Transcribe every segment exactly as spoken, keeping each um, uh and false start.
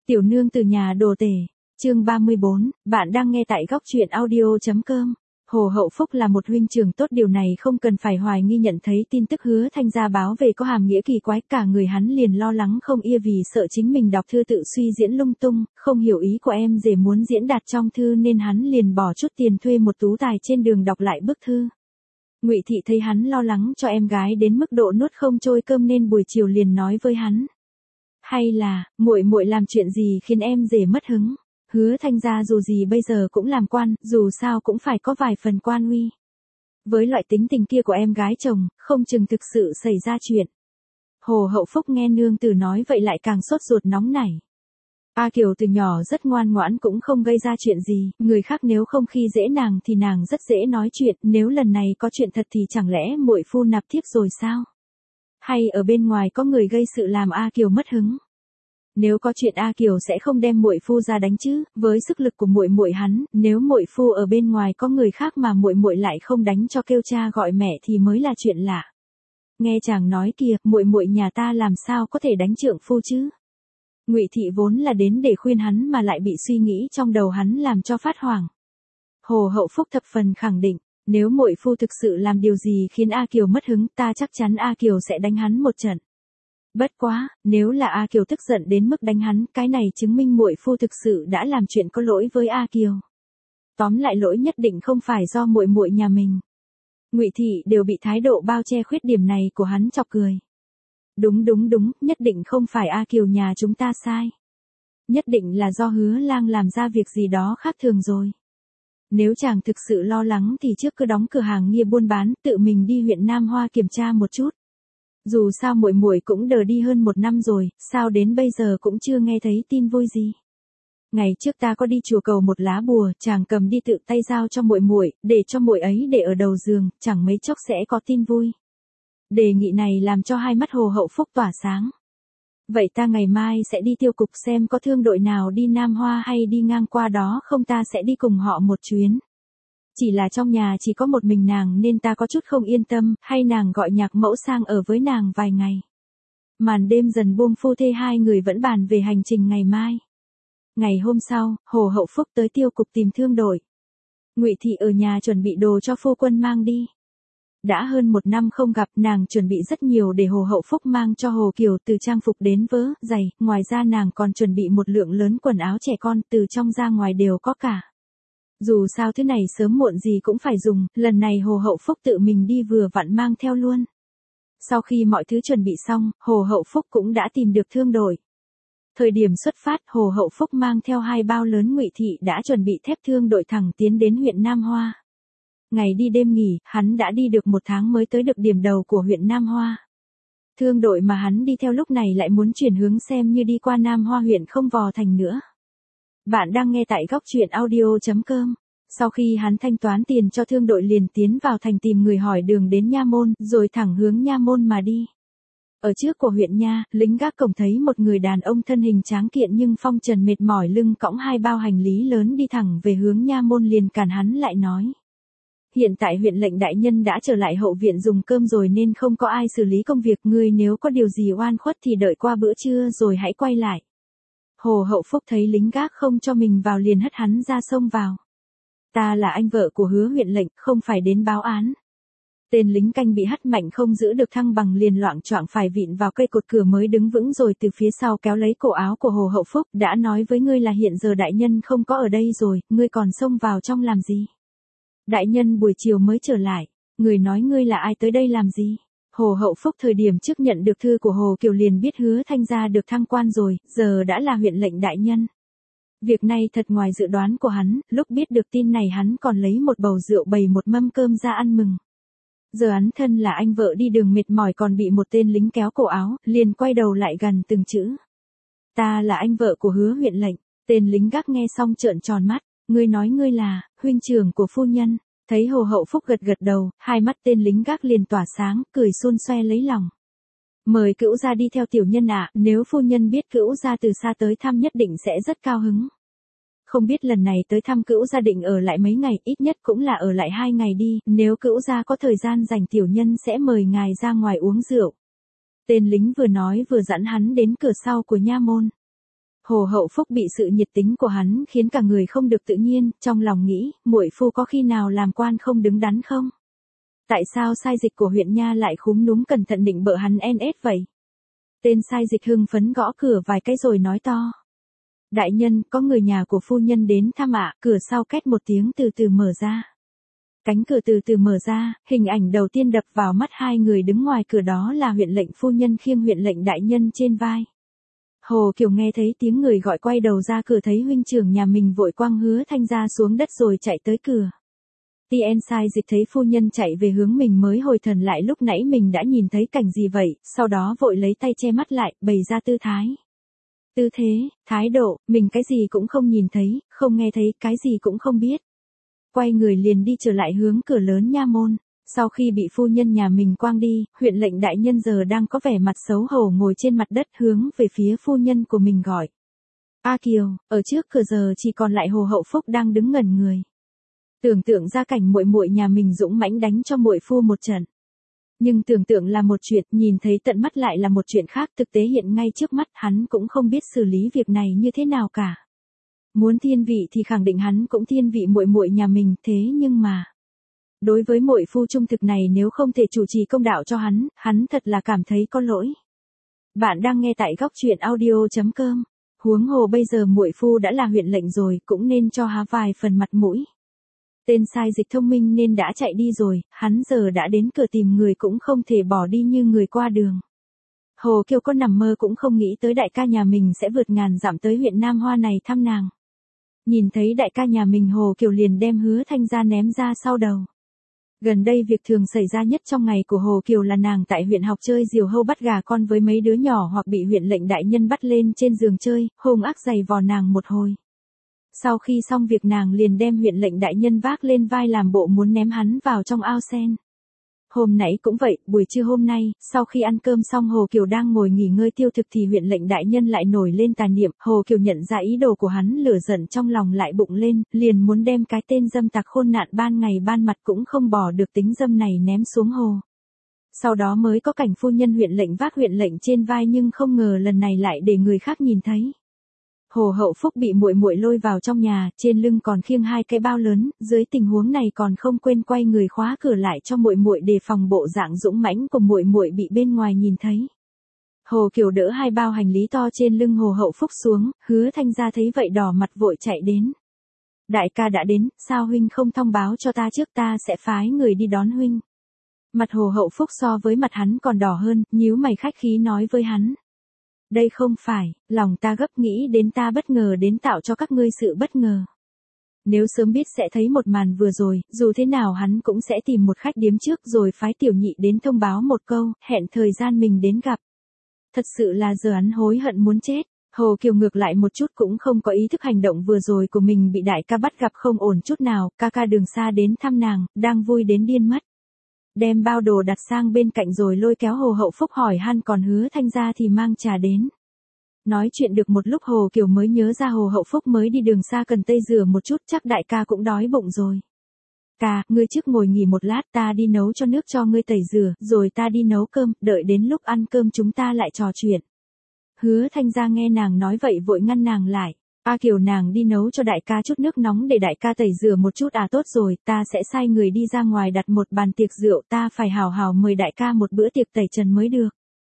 Tiểu nương từ nhà đồ tể, chương ba mươi bốn, bạn đang nghe tại góc truyện audio.com. Hồ Hậu Phúc là một huynh trưởng tốt, điều này không cần phải hoài nghi. Nhận thấy tin tức Hứa Thanh gia báo về có hàm nghĩa kỳ quái, cả người hắn liền lo lắng không yên vì sợ chính mình đọc thư tự suy diễn lung tung, không hiểu ý của em rể muốn diễn đạt trong thư nên hắn liền bỏ chút tiền thuê một tú tài trên đường đọc lại bức thư. Ngụy Thị thấy hắn lo lắng cho em gái đến mức độ nuốt không trôi cơm nên buổi chiều liền nói với hắn: hay là muội muội làm chuyện gì khiến em rể mất hứng? Hứa Thanh gia dù gì bây giờ cũng làm quan, dù sao cũng phải có vài phần quan uy. Với loại tính tình kia của em gái chồng, không chừng thực sự xảy ra chuyện. Hồ Hậu Phúc nghe nương tử nói vậy lại càng sốt ruột nóng nảy. A Kiều từ nhỏ rất ngoan ngoãn, cũng không gây ra chuyện gì, người khác nếu không khi dễ nàng thì nàng rất dễ nói chuyện, nếu lần này có chuyện thật thì chẳng lẽ muội phu nạp thiếp rồi sao? Hay ở bên ngoài có người gây sự làm A Kiều mất hứng? Nếu có chuyện A Kiều sẽ không đem muội phu ra đánh chứ, với sức lực của muội muội hắn, nếu muội phu ở bên ngoài có người khác mà muội muội lại không đánh cho kêu cha gọi mẹ thì mới là chuyện lạ. Nghe chàng nói kìa, muội muội nhà ta làm sao có thể đánh trượng phu chứ? Ngụy Thị vốn là đến để khuyên hắn mà lại bị suy nghĩ trong đầu hắn làm cho phát hoảng. Hồ Hậu Phúc thập phần khẳng định, nếu muội phu thực sự làm điều gì khiến A Kiều mất hứng, ta chắc chắn A Kiều sẽ đánh hắn một trận. Bất quá, nếu là A Kiều tức giận đến mức đánh hắn, cái này chứng minh muội phu thực sự đã làm chuyện có lỗi với A Kiều. Tóm lại lỗi nhất định không phải do muội muội nhà mình. Ngụy Thị đều bị thái độ bao che khuyết điểm này của hắn chọc cười. Đúng đúng đúng, nhất định không phải A Kiều nhà chúng ta sai. Nhất định là do Hứa Lang làm ra việc gì đó khác thường rồi. Nếu chàng thực sự lo lắng thì trước cứ đóng cửa hàng nghiệp buôn bán, tự mình đi huyện Nam Hoa kiểm tra một chút. Dù sao muội muội cũng đờ đi hơn một năm rồi, sao đến bây giờ cũng chưa nghe thấy tin vui gì. Ngày trước ta có đi chùa cầu một lá bùa, chàng cầm đi tự tay giao cho muội muội, để cho muội ấy để ở đầu giường, chẳng mấy chốc sẽ có tin vui. Đề nghị này làm cho hai mắt Hồ Hậu Phúc tỏa sáng. Vậy ta ngày mai sẽ đi tiêu cục xem có thương đội nào đi Nam Hoa hay đi ngang qua đó không, ta sẽ đi cùng họ một chuyến. Chỉ là trong nhà chỉ có một mình nàng nên ta có chút không yên tâm, hay nàng gọi nhạc mẫu sang ở với nàng vài ngày. Màn đêm dần buông, phu thê hai người vẫn bàn về hành trình ngày mai. Ngày hôm sau, Hồ Hậu Phúc tới tiêu cục tìm thương đội. Ngụy Thị ở nhà chuẩn bị đồ cho phu quân mang đi. Đã hơn một năm không gặp, nàng chuẩn bị rất nhiều để Hồ Hậu Phúc mang cho Hồ Kiều, từ trang phục đến vớ, giày, ngoài ra nàng còn chuẩn bị một lượng lớn quần áo trẻ con, từ trong ra ngoài đều có cả. Dù sao thứ này sớm muộn gì cũng phải dùng, lần này Hồ Hậu Phúc tự mình đi vừa vặn mang theo luôn. Sau khi mọi thứ chuẩn bị xong, Hồ Hậu Phúc cũng đã tìm được thương đội. Thời điểm xuất phát, Hồ Hậu Phúc mang theo hai bao lớn, Ngụy Thị đã chuẩn bị thép thương đội thẳng tiến đến huyện Nam Hoa. Ngày đi đêm nghỉ, hắn đã đi được một tháng mới tới được điểm đầu của huyện Nam Hoa. Thương đội mà hắn đi theo lúc này lại muốn chuyển hướng xem như đi qua Nam Hoa huyện, không Vò Thành nữa. Bạn đang nghe tại góc truyện audio.com. Sau khi hắn thanh toán tiền cho thương đội liền tiến vào thành tìm người hỏi đường đến Nha Môn, rồi thẳng hướng Nha Môn mà đi. Ở trước của huyện Nha, lính gác cổng thấy một người đàn ông thân hình tráng kiện nhưng phong trần mệt mỏi, lưng cõng hai bao hành lý lớn đi thẳng về hướng Nha Môn, liền cản hắn lại nói: hiện tại huyện lệnh đại nhân đã trở lại hậu viện dùng cơm rồi nên không có ai xử lý công việc, ngươi nếu có điều gì oan khuất thì đợi qua bữa trưa rồi hãy quay lại. Hồ Hậu Phúc thấy lính gác không cho mình vào liền hất hắn ra xông vào. Ta là anh vợ của Hứa huyện lệnh, không phải đến báo án. Tên lính canh bị hất mạnh không giữ được thăng bằng liền loạng choạng phải vịn vào cây cột cửa mới đứng vững, rồi từ phía sau kéo lấy cổ áo của Hồ Hậu Phúc. Đã nói với ngươi là hiện giờ đại nhân không có ở đây rồi, ngươi còn xông vào trong làm gì? Đại nhân buổi chiều mới trở lại, người nói ngươi là ai, tới đây làm gì? Hồ Hậu Phúc thời điểm trước nhận được thư của Hồ Kiều liền biết Hứa Thanh gia được thăng quan rồi, giờ đã là huyện lệnh đại nhân. Việc này thật ngoài dự đoán của hắn, lúc biết được tin này hắn còn lấy một bầu rượu bày một mâm cơm ra ăn mừng. Giờ hắn thân là anh vợ đi đường mệt mỏi còn bị một tên lính kéo cổ áo, liền quay đầu lại gần từng chữ. Ta là anh vợ của Hứa huyện lệnh. Tên lính gác nghe xong trợn tròn mắt, ngươi nói ngươi là huynh trưởng của phu nhân. Thấy Hồ Hậu Phúc gật gật đầu, hai mắt tên lính gác liền tỏa sáng, cười xôn xoe lấy lòng. Mời cữu gia đi theo tiểu nhân ạ, nếu phu nhân biết cữu gia từ xa tới thăm nhất định sẽ rất cao hứng. Không biết lần này tới thăm cữu gia định ở lại mấy ngày, ít nhất cũng là ở lại hai ngày đi, nếu cữu gia có thời gian rảnh tiểu nhân sẽ mời ngài ra ngoài uống rượu. Tên lính vừa nói vừa dẫn hắn đến cửa sau của Nha Môn. Hồ Hậu Phúc bị sự nhiệt tính của hắn khiến cả người không được tự nhiên, trong lòng nghĩ, muội phu có khi nào làm quan không đứng đắn không? Tại sao sai dịch của huyện nha lại khúm núm cẩn thận định bợ hắn en ét vậy? Tên sai dịch hưng phấn gõ cửa vài cái rồi nói to. Đại nhân, có người nhà của phu nhân đến thăm ạ, cửa sau két một tiếng từ từ mở ra. Cánh cửa từ từ mở ra, hình ảnh đầu tiên đập vào mắt hai người đứng ngoài cửa đó là huyện lệnh phu nhân khiêng huyện lệnh đại nhân trên vai. Hồ Kiều nghe thấy tiếng người gọi quay đầu ra cửa thấy huynh trưởng nhà mình vội quăng Hứa Thanh Gia xuống đất rồi chạy tới cửa. Tien sai dịch thấy phu nhân chạy về hướng mình mới hồi thần lại lúc nãy mình đã nhìn thấy cảnh gì vậy, sau đó vội lấy tay che mắt lại, bày ra tư thái. Tư thế, thái độ, mình cái gì cũng không nhìn thấy, không nghe thấy, cái gì cũng không biết. Quay người liền đi trở lại hướng cửa lớn nha môn. Sau khi bị phu nhân nhà mình quang đi, huyện lệnh đại nhân giờ đang có vẻ mặt xấu hổ ngồi trên mặt đất hướng về phía phu nhân của mình gọi. A Kiều, ở trước cửa giờ chỉ còn lại Hồ Hậu Phúc đang đứng ngẩn người. Tưởng tượng ra cảnh muội muội nhà mình dũng mãnh đánh cho muội phu một trận. Nhưng tưởng tượng là một chuyện, nhìn thấy tận mắt lại là một chuyện khác, thực tế hiện ngay trước mắt, hắn cũng không biết xử lý việc này như thế nào cả. Muốn thiên vị thì khẳng định hắn cũng thiên vị muội muội nhà mình, thế nhưng mà đối với muội phu trung thực này nếu không thể chủ trì công đạo cho hắn, hắn thật là cảm thấy có lỗi. Bạn đang nghe tại góc truyện audio chấm com. Huống hồ bây giờ muội phu đã là huyện lệnh rồi, cũng nên cho há vài phần mặt mũi. Tên sai dịch thông minh nên đã chạy đi rồi, hắn giờ đã đến cửa tìm người cũng không thể bỏ đi như người qua đường. Hồ Kiều có nằm mơ cũng không nghĩ tới đại ca nhà mình sẽ vượt ngàn dặm tới huyện Nam Hoa này thăm nàng. Nhìn thấy đại ca nhà mình Hồ Kiều liền đem Hứa Thanh Gia ném ra sau đầu. Gần đây việc thường xảy ra nhất trong ngày của Hồ Kiều là nàng tại huyện học chơi diều hâu bắt gà con với mấy đứa nhỏ hoặc bị huyện lệnh đại nhân bắt lên trên giường chơi, hung ác giày vò nàng một hồi. Sau khi xong việc nàng liền đem huyện lệnh đại nhân vác lên vai làm bộ muốn ném hắn vào trong ao sen. Hôm nãy cũng vậy, buổi trưa hôm nay, sau khi ăn cơm xong Hồ Kiều đang ngồi nghỉ ngơi tiêu thực thì huyện lệnh đại nhân lại nổi lên tà niệm, Hồ Kiều nhận ra ý đồ của hắn lửa giận trong lòng lại bụng lên, liền muốn đem cái tên dâm tặc khôn nạn ban ngày ban mặt cũng không bỏ được tính dâm này ném xuống hồ. Sau đó mới có cảnh phu nhân huyện lệnh vác huyện lệnh trên vai nhưng không ngờ lần này lại để người khác nhìn thấy. Hồ Hậu Phúc bị muội muội lôi vào trong nhà, trên lưng còn khiêng hai cái bao lớn, dưới tình huống này còn không quên quay người khóa cửa lại cho muội muội đề phòng bộ dạng dũng mãnh của muội muội bị bên ngoài nhìn thấy. Hồ Kiều đỡ hai bao hành lý to trên lưng Hồ Hậu Phúc xuống, Hứa Thanh Gia thấy vậy đỏ mặt vội chạy đến. Đại ca đã đến, sao huynh không thông báo cho ta trước, ta sẽ phái người đi đón huynh. Mặt Hồ Hậu Phúc so với mặt hắn còn đỏ hơn, nhíu mày khách khí nói với hắn. Đây không phải, lòng ta gấp nghĩ đến ta bất ngờ đến tạo cho các ngươi sự bất ngờ. Nếu sớm biết sẽ thấy một màn vừa rồi, dù thế nào hắn cũng sẽ tìm một khách điếm trước rồi phái tiểu nhị đến thông báo một câu, hẹn thời gian mình đến gặp. Thật sự là giờ hắn hối hận muốn chết. Hồ Kiều ngược lại một chút cũng không có ý thức hành động vừa rồi của mình bị đại ca bắt gặp không ổn chút nào, ca ca đường xa đến thăm nàng, đang vui đến điên mất. Đem bao đồ đặt sang bên cạnh rồi lôi kéo Hồ Hậu Phúc hỏi han còn Hứa Thanh Gia thì mang trà đến. Nói chuyện được một lúc Hồ Kiều mới nhớ ra Hồ Hậu Phúc mới đi đường xa cần tây rửa một chút, chắc đại ca cũng đói bụng rồi. Ca, ngươi trước ngồi nghỉ một lát, ta đi nấu cho nước cho ngươi tẩy rửa, rồi ta đi nấu cơm, đợi đến lúc ăn cơm chúng ta lại trò chuyện. Hứa Thanh Gia nghe nàng nói vậy vội ngăn nàng lại. A Kiều, nàng đi nấu cho đại ca chút nước nóng để đại ca tẩy rửa một chút à? Tốt rồi, ta sẽ sai người đi ra ngoài đặt một bàn tiệc rượu, ta phải hào hào mời đại ca một bữa tiệc tẩy trần mới được.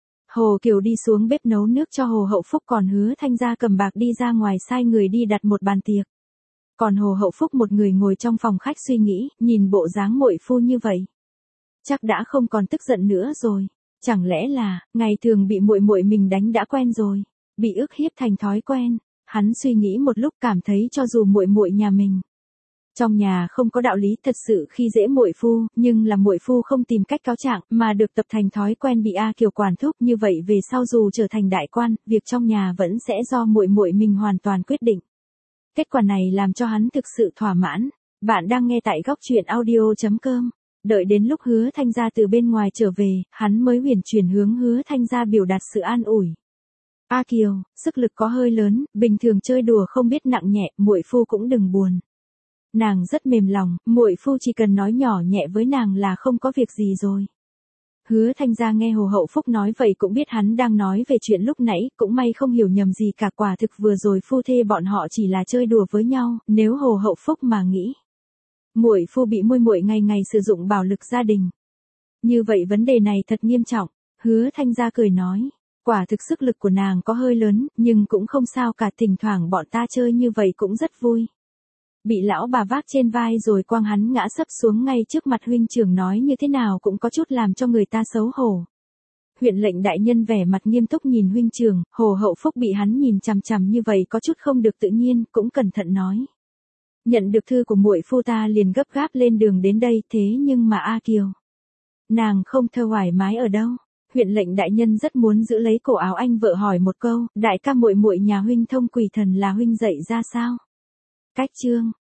Hồ Kiều đi xuống bếp nấu nước cho Hồ Hậu Phúc còn Hứa Thanh Gia cầm bạc đi ra ngoài sai người đi đặt một bàn tiệc. Còn Hồ Hậu Phúc một người ngồi trong phòng khách suy nghĩ, nhìn bộ dáng muội phu như vậy, chắc đã không còn tức giận nữa rồi. Chẳng lẽ là ngày thường bị muội muội mình đánh đã quen rồi, bị ức hiếp thành thói quen. Hắn suy nghĩ một lúc cảm thấy cho dù muội muội nhà mình trong nhà không có đạo lý thật sự khi dễ muội phu, nhưng là muội phu không tìm cách cáo trạng mà được tập thành thói quen bị A Kiều quản thúc, như vậy về sau dù trở thành đại quan, việc trong nhà vẫn sẽ do muội muội mình hoàn toàn quyết định. Kết quả này làm cho hắn thực sự thỏa mãn. Bạn đang nghe tại góc truyện audio chấm com. Đợi đến lúc Hứa Thanh Gia từ bên ngoài trở về, hắn mới huyền chuyển hướng Hứa Thanh Gia biểu đạt sự an ủi. A Kiều, sức lực có hơi lớn, bình thường chơi đùa không biết nặng nhẹ, muội phu cũng đừng buồn. Nàng rất mềm lòng, muội phu chỉ cần nói nhỏ nhẹ với nàng là không có việc gì rồi. Hứa Thanh Gia nghe Hồ Hậu Phúc nói vậy cũng biết hắn đang nói về chuyện lúc nãy, cũng may không hiểu nhầm gì cả, quả thực vừa rồi phu thê bọn họ chỉ là chơi đùa với nhau, nếu Hồ Hậu Phúc mà nghĩ muội phu bị muội muội ngày ngày sử dụng bạo lực gia đình, như vậy vấn đề này thật nghiêm trọng. Hứa Thanh Gia cười nói, quả thực sức lực của nàng có hơi lớn, nhưng cũng không sao cả, thỉnh thoảng bọn ta chơi như vậy cũng rất vui. Bị lão bà vác trên vai rồi quăng hắn ngã sấp xuống ngay trước mặt huynh trưởng nói như thế nào cũng có chút làm cho người ta xấu hổ. Huyện lệnh đại nhân vẻ mặt nghiêm túc nhìn huynh trưởng, Hồ Hậu Phúc bị hắn nhìn chằm chằm như vậy có chút không được tự nhiên, cũng cẩn thận nói. Nhận được thư của muội phu ta liền gấp gáp lên đường đến đây, thế nhưng mà A Kiều, nàng không thơ thoải mái ở đâu? Huyện lệnh đại nhân rất muốn giữ lấy cổ áo anh vợ hỏi một câu, đại ca muội muội nhà huynh thông quỷ thần là huynh dạy ra sao? Cách chương